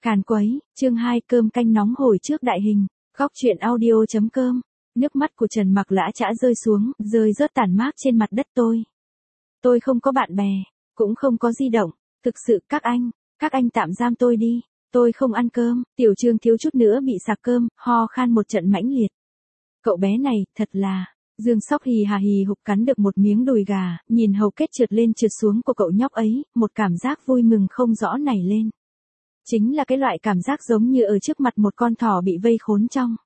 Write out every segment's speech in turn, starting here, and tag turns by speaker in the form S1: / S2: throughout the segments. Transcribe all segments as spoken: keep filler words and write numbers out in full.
S1: Càn quấy, chương hai cơm canh nóng hổi trước đại hình, góc truyện audio chấm com. Nước mắt của Trần Mặc lã chã rơi xuống, rơi rớt tàn mát trên mặt đất tôi. Tôi không có bạn bè, cũng không có di động, thực sự các anh, các anh tạm giam tôi đi, tôi không ăn cơm, Tiểu Trương thiếu chút nữa bị sặc cơm, ho khan một trận mãnh liệt. Cậu bé này, thật là, Dương Sóc hì hà hì hục cắn được một miếng đùi gà, nhìn hầu kết trượt lên trượt xuống của cậu nhóc ấy, một cảm giác vui mừng không rõ nảy lên. Chính là cái loại cảm giác giống như ở trước mặt một con thỏ bị vây khốn trong.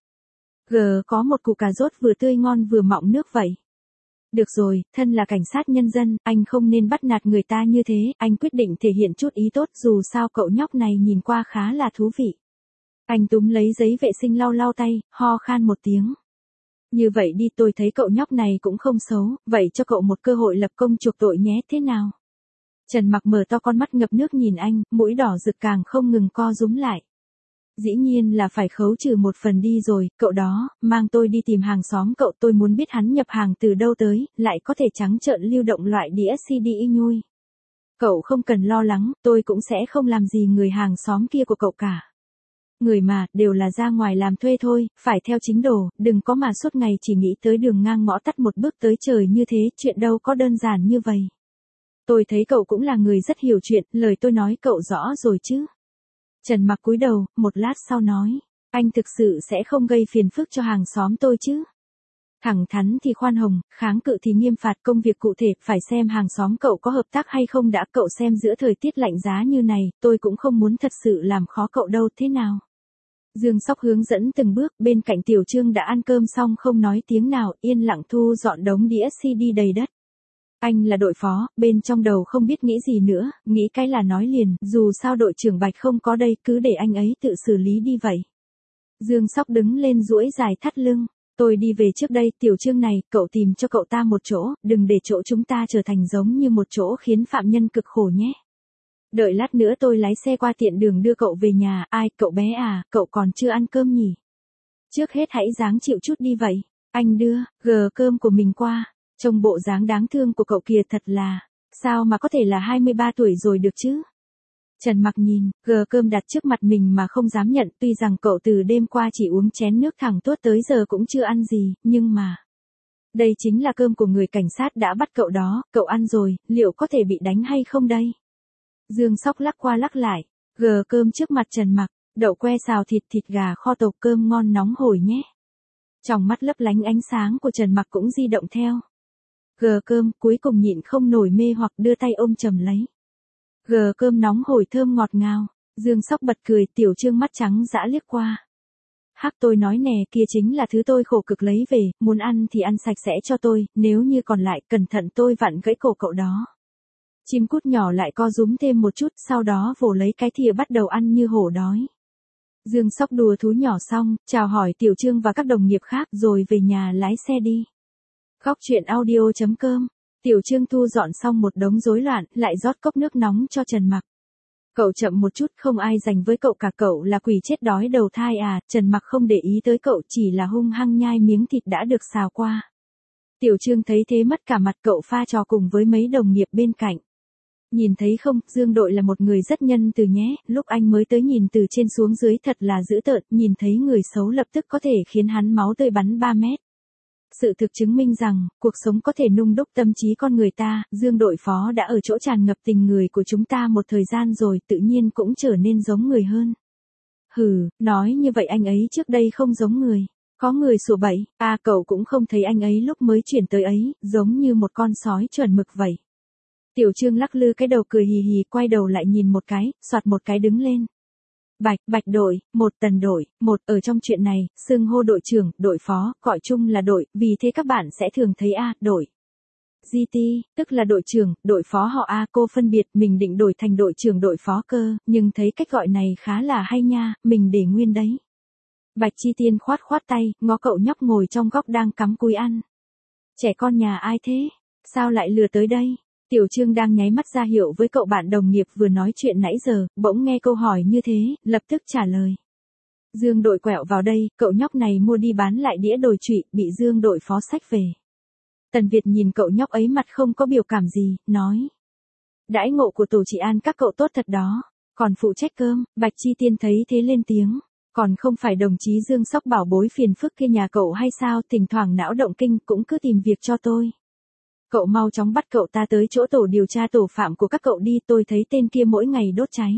S1: Gờ có một củ cà rốt vừa tươi ngon vừa mọng nước vậy. Được rồi, thân là cảnh sát nhân dân, anh không nên bắt nạt người ta như thế, anh quyết định thể hiện chút ý tốt dù sao cậu nhóc này nhìn qua khá là thú vị. Anh túm lấy giấy vệ sinh lau lau tay, ho khan một tiếng. Như vậy đi, tôi thấy cậu nhóc này cũng không xấu, vậy cho cậu một cơ hội lập công chuộc tội nhé, thế nào? Trần Mặc mở to con mắt ngập nước nhìn anh, mũi đỏ rực càng không ngừng co rúm lại. Dĩ nhiên là phải khấu trừ một phần đi rồi, cậu đó, mang tôi đi tìm hàng xóm cậu, tôi muốn biết hắn nhập hàng từ đâu tới, lại có thể trắng trợn lưu động loại đĩa xê đê y nhui. Cậu không cần lo lắng, tôi cũng sẽ không làm gì người hàng xóm kia của cậu cả. Người mà, đều là ra ngoài làm thuê thôi, phải theo chính đồ, đừng có mà suốt ngày chỉ nghĩ tới đường ngang ngõ tắt một bước tới trời như thế, chuyện đâu có đơn giản như vậy. Tôi thấy cậu cũng là người rất hiểu chuyện, lời tôi nói cậu rõ rồi chứ. Trần Mặc cúi đầu, một lát sau nói, anh thực sự sẽ không gây phiền phức cho hàng xóm tôi chứ. Thẳng thắn thì khoan hồng, kháng cự thì nghiêm phạt, công việc cụ thể, phải xem hàng xóm cậu có hợp tác hay không đã, cậu xem giữa thời tiết lạnh giá như này, tôi cũng không muốn thật sự làm khó cậu đâu, thế nào. Dương Sóc hướng dẫn từng bước, bên cạnh Tiểu Trương đã ăn cơm xong không nói tiếng nào, yên lặng thu dọn đống đĩa xê đê đầy đất. Anh là đội phó, bên trong đầu không biết nghĩ gì nữa, nghĩ cái là nói liền, dù sao đội trưởng Bạch không có đây, cứ để anh ấy tự xử lý đi vậy. Dương Sóc đứng lên duỗi dài thắt lưng, tôi đi về trước đây, Tiểu Trương này, cậu tìm cho cậu ta một chỗ, đừng để chỗ chúng ta trở thành giống như một chỗ khiến phạm nhân cực khổ nhé. Đợi lát nữa tôi lái xe qua tiện đường đưa cậu về nhà, ai, cậu bé à, cậu còn chưa ăn cơm nhỉ? Trước hết hãy ráng chịu chút đi vậy, anh đưa, gờ cơm của mình qua. Trông bộ dáng đáng thương của cậu kia thật là, sao mà có thể là hai mươi ba tuổi rồi được chứ? Trần Mặc nhìn, gờ cơm đặt trước mặt mình mà không dám nhận, tuy rằng cậu từ đêm qua chỉ uống chén nước thẳng tuốt tới giờ cũng chưa ăn gì, nhưng mà... Đây chính là cơm của người cảnh sát đã bắt cậu đó, cậu ăn rồi, liệu có thể bị đánh hay không đây? Dương Sóc lắc qua lắc lại, gờ cơm trước mặt Trần Mặc, đậu que xào thịt thịt gà kho tộc cơm ngon nóng hổi nhé. Trong mắt lấp lánh ánh sáng của Trần Mặc cũng di động theo. Gờ cơm cuối cùng nhịn không nổi mê hoặc đưa tay ôm chầm lấy. Gờ cơm nóng hổi thơm ngọt ngào, Dương Sóc bật cười, Tiểu Trương mắt trắng dã liếc qua. Hắc, tôi nói nè, kia chính là thứ tôi khổ cực lấy về, muốn ăn thì ăn sạch sẽ cho tôi, nếu như còn lại cẩn thận tôi vặn gãy cổ cậu đó. Chim cút nhỏ lại co rúm thêm một chút, sau đó vồ lấy cái thìa bắt đầu ăn như hổ đói. Dương Sóc đùa thú nhỏ xong, chào hỏi Tiểu Trương và các đồng nghiệp khác rồi về nhà lái xe đi. Góc truyện audio chấm com. Tiểu Trương thu dọn xong một đống rối loạn, lại rót cốc nước nóng cho Trần Mặc. Cậu chậm một chút, không ai dành với cậu cả, cậu là quỷ chết đói đầu thai à? Trần Mặc không để ý tới cậu, chỉ là hung hăng nhai miếng thịt đã được xào qua. Tiểu Trương thấy thế mất cả mặt, cậu pha trò cùng với mấy đồng nghiệp bên cạnh. Nhìn thấy không, Dương đội là một người rất nhân từ nhé, lúc anh mới tới nhìn từ trên xuống dưới thật là dữ tợn, nhìn thấy người xấu lập tức có thể khiến hắn máu tươi bắn ba mét. Sự thực chứng minh rằng, cuộc sống có thể nung đúc tâm trí con người ta, Dương đội phó đã ở chỗ tràn ngập tình người của chúng ta một thời gian rồi, tự nhiên cũng trở nên giống người hơn. Hừ, nói như vậy anh ấy trước đây không giống người. Có người sủa bậy, à cậu cũng không thấy anh ấy lúc mới chuyển tới ấy, giống như một con sói chuẩn mực vậy. Tiểu Trương lắc lư cái đầu cười hì hì, quay đầu lại nhìn một cái, soạt một cái đứng lên. Bạch, Bạch đội, một Tần đội, một ở trong chuyện này, xưng hô đội trưởng, đội phó, gọi chung là đội, vì thế các bạn sẽ thường thấy A, đội. giê tê, tức là đội trưởng, đội phó họ A, cô phân biệt, mình định đổi thành đội trưởng đội phó cơ, nhưng thấy cách gọi này khá là hay nha, mình để nguyên đấy. Bạch Chi Tiên khoát khoát tay, ngó cậu nhóc ngồi trong góc đang cắm cúi ăn. Trẻ con nhà ai thế? Sao lại lừa tới đây? Tiểu Trương đang nháy mắt ra hiệu với cậu bạn đồng nghiệp vừa nói chuyện nãy giờ, bỗng nghe câu hỏi như thế, lập tức trả lời. Dương đội quẹo vào đây, cậu nhóc này mua đi bán lại đĩa đồi trụy, bị Dương đội phó xách về. Tần Việt nhìn cậu nhóc ấy mặt không có biểu cảm gì, nói. Đãi ngộ của tổ trị an các cậu tốt thật đó, Còn phụ trách cơm, Bạch Chi Tiên thấy thế lên tiếng. Còn không phải đồng chí Dương Sóc bảo bối phiền phức kia nhà cậu hay sao, thỉnh thoảng não động kinh cũng cứ tìm việc cho tôi. Cậu mau chóng bắt cậu ta tới chỗ tổ điều tra tổ phạm của các cậu đi, tôi thấy tên kia mỗi ngày đốt cháy.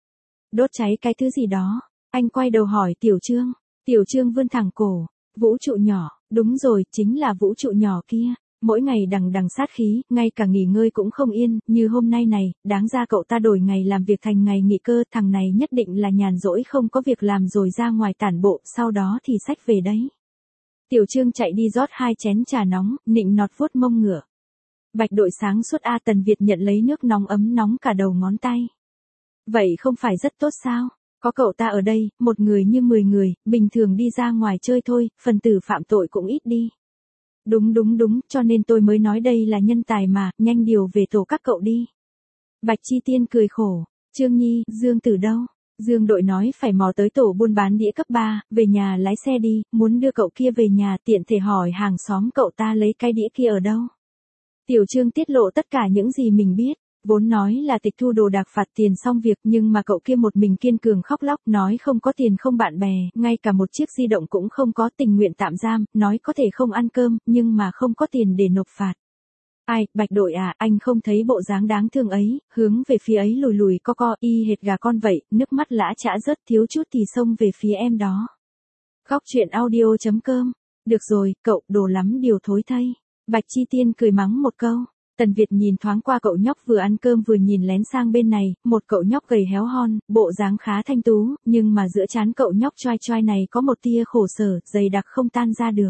S1: Đốt cháy cái thứ gì đó, anh quay đầu hỏi Tiểu Trương. Tiểu Trương vươn thẳng cổ, vũ trụ nhỏ, đúng rồi, chính là vũ trụ nhỏ kia. Mỗi ngày đằng đằng sát khí, ngay cả nghỉ ngơi cũng không yên, như hôm nay này, đáng ra cậu ta đổi ngày làm việc thành ngày nghỉ cơ, thằng này nhất định là nhàn rỗi không có việc làm rồi ra ngoài tản bộ, sau đó thì xách về đấy. Tiểu Trương chạy đi rót hai chén trà nóng, nịnh nọt vuốt mông ngựa. Bạch đội sáng suốt A. Tần Việt nhận lấy nước nóng ấm nóng cả đầu ngón tay. Vậy không phải rất tốt sao? Có cậu ta ở đây, một người như mười người, bình thường đi ra ngoài chơi thôi, phần tử phạm tội cũng ít đi. Đúng đúng đúng, cho nên tôi mới nói đây là nhân tài mà, nhanh điều về tổ các cậu đi. Bạch Chi Tiên cười khổ, Trương Nhi, Dương từ đâu? Dương đội nói phải mò tới tổ buôn bán đĩa cấp ba, về nhà lái xe đi, muốn đưa cậu kia về nhà tiện thể hỏi hàng xóm cậu ta lấy cái đĩa kia ở đâu. Tiểu Trương tiết lộ tất cả những gì mình biết. Vốn nói là tịch thu đồ đạc phạt tiền xong việc, nhưng mà cậu kia một mình kiên cường khóc lóc, nói không có tiền không bạn bè, ngay cả một chiếc di động cũng không có, tình nguyện tạm giam, nói có thể không ăn cơm, nhưng mà không có tiền để nộp phạt. Ai, Bạch đội à, anh không thấy bộ dáng đáng thương ấy, hướng về phía ấy lùi lùi co co, y hệt gà con vậy, nước mắt lã chã rớt thiếu chút thì xông về phía em đó. Góc truyện audio chấm com. Được rồi, cậu, đồ lắm điều thối thay. Bạch Chi Tiên cười mắng một câu. Tần Việt nhìn thoáng qua cậu nhóc vừa ăn cơm vừa nhìn lén sang bên này, một cậu nhóc gầy héo hon, bộ dáng khá thanh tú, nhưng mà giữa trán cậu nhóc choai choai này có một tia khổ sở, dày đặc không tan ra được.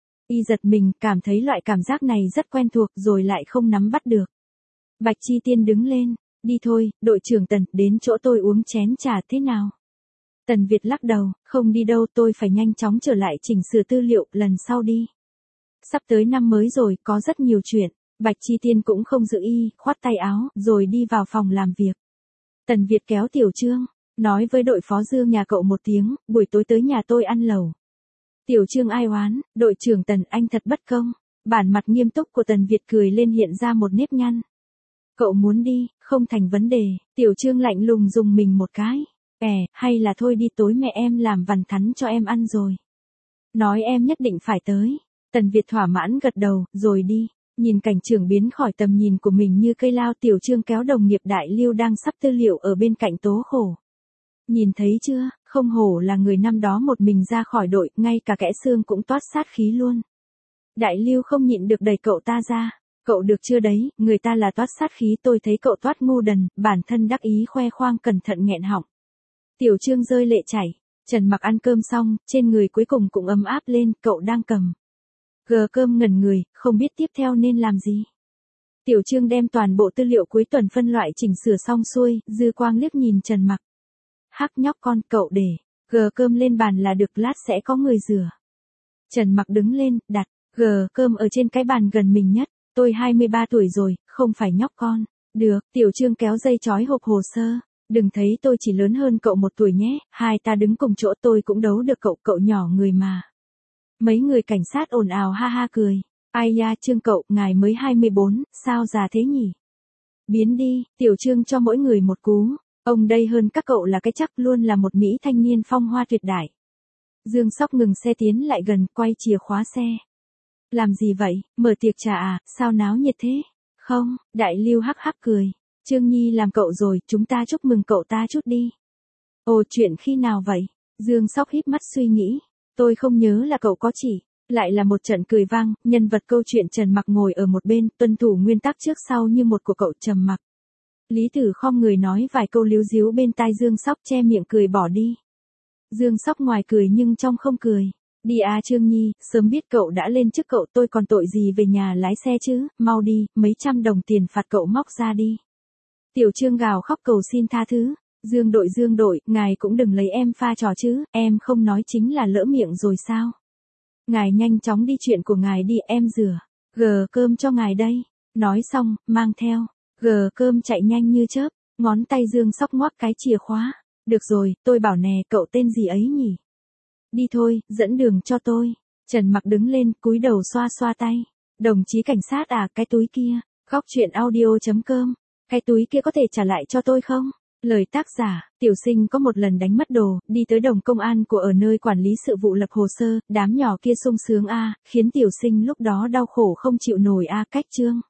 S1: Y giật mình, cảm thấy loại cảm giác này rất quen thuộc rồi lại không nắm bắt được. Bạch Chi Tiên đứng lên, đi thôi, đội trưởng Tần, đến chỗ tôi uống chén trà thế nào? Tần Việt lắc đầu, không đi đâu, tôi phải nhanh chóng trở lại chỉnh sửa tư liệu, lần sau đi. Sắp tới năm mới rồi, có rất nhiều chuyện. Bạch Chi Tiên cũng không giữ y, khoát tay áo, rồi đi vào phòng làm việc. Tần Việt kéo Tiểu Trương, nói với đội phó Dương nhà cậu một tiếng, buổi tối tới nhà tôi ăn lẩu. Tiểu Trương ai oán, đội trưởng Tần anh thật bất công. Bản mặt nghiêm túc của Tần Việt cười lên hiện ra một nếp nhăn. Cậu muốn đi, không thành vấn đề, Tiểu Trương lạnh lùng dùng mình một cái. Ẻ, hay là thôi đi, tối mẹ em làm vằn thắn cho em ăn rồi. Nói em nhất định phải tới. Tần Việt thỏa mãn gật đầu, rồi đi. Nhìn cảnh trưởng biến khỏi tầm nhìn của mình như cây lao, Tiểu Trương kéo đồng nghiệp Đại Lưu đang sắp tư liệu ở bên cạnh tố khổ. Nhìn thấy chưa, không hổ là người năm đó một mình ra khỏi đội, ngay cả kẽ xương cũng toát sát khí luôn. Đại Lưu không nhịn được đẩy cậu ta ra. Cậu được chưa đấy, người ta là toát sát khí, tôi thấy cậu toát ngu đần, bản thân đắc ý khoe khoang cẩn thận nghẹn họng. Tiểu Trương rơi lệ chảy. Trần Mặc ăn cơm xong, trên người cuối cùng cũng ấm áp lên, cậu đang cầm gờ cơm ngẩn người, không biết tiếp theo nên làm gì. Tiểu Trương đem toàn bộ tư liệu cuối tuần phân loại chỉnh sửa xong xuôi, dư quang liếc nhìn Trần Mặc. Hắc nhóc con, cậu để gờ cơm lên bàn là được, lát sẽ có người rửa. Trần Mặc đứng lên, đặt gờ cơm ở trên cái bàn gần mình nhất. Tôi hai mươi ba tuổi rồi, không phải nhóc con. Được, Tiểu Trương kéo dây chói hộp hồ sơ. Đừng thấy tôi chỉ lớn hơn cậu một tuổi nhé, hai ta đứng cùng chỗ tôi cũng đấu được cậu, cậu nhỏ người mà. Mấy người cảnh sát ồn ào ha ha cười. Ai da Trương cậu, ngài mới hai mươi bốn, sao già thế nhỉ? Biến đi, Tiểu Trương cho mỗi người một cú. Ông đây hơn các cậu là cái chắc, luôn là một mỹ thanh niên phong hoa tuyệt đại. Dương Sóc ngừng xe tiến lại gần, quay chìa khóa xe. Làm gì vậy, mở tiệc trà à, sao náo nhiệt thế? Không, Đại Lưu hắc hắc cười. Trương Nhi làm cậu rồi, chúng ta chúc mừng cậu ta chút đi. Ồ, chuyện khi nào vậy? Dương Sóc híp mắt suy nghĩ. Tôi không nhớ là cậu có chỉ. Lại là một trận cười vang, nhân vật câu chuyện Trần Mặc ngồi ở một bên, tuân thủ nguyên tắc trước sau như một của cậu trầm mặc. Lý Tử khom người nói vài câu líu díu bên tai Dương Sóc, che miệng cười bỏ đi. Dương Sóc ngoài cười nhưng trong không cười. Đi à Trương Nhi, sớm biết cậu đã lên chức cậu, tôi còn tội gì về nhà lái xe chứ, mau đi, mấy trăm đồng tiền phạt cậu móc ra đi. Tiểu Trương gào khóc cầu xin tha thứ. Dương đội Dương đội, ngài cũng đừng lấy em pha trò chứ, em không nói chính là lỡ miệng rồi sao. Ngài nhanh chóng đi, chuyện của ngài đi, em rửa gờ cơm cho ngài đây. Nói xong, mang theo gờ cơm chạy nhanh như chớp, ngón tay Dương Sóc ngoắc cái chìa khóa. Được rồi, tôi bảo nè, cậu tên gì ấy nhỉ? Đi thôi, dẫn đường cho tôi. Trần Mặc đứng lên, cúi đầu xoa xoa tay. Đồng chí cảnh sát à, cái túi kia. Góc truyện audio chấm com. Cái túi kia có thể trả lại cho tôi không? Lời tác giả, tiểu sinh có một lần đánh mất đồ, đi tới đồng công an của ở nơi quản lý sự vụ lập hồ sơ, đám nhỏ kia sung sướng a, khiến tiểu sinh lúc đó đau khổ không chịu nổi a, cách chương.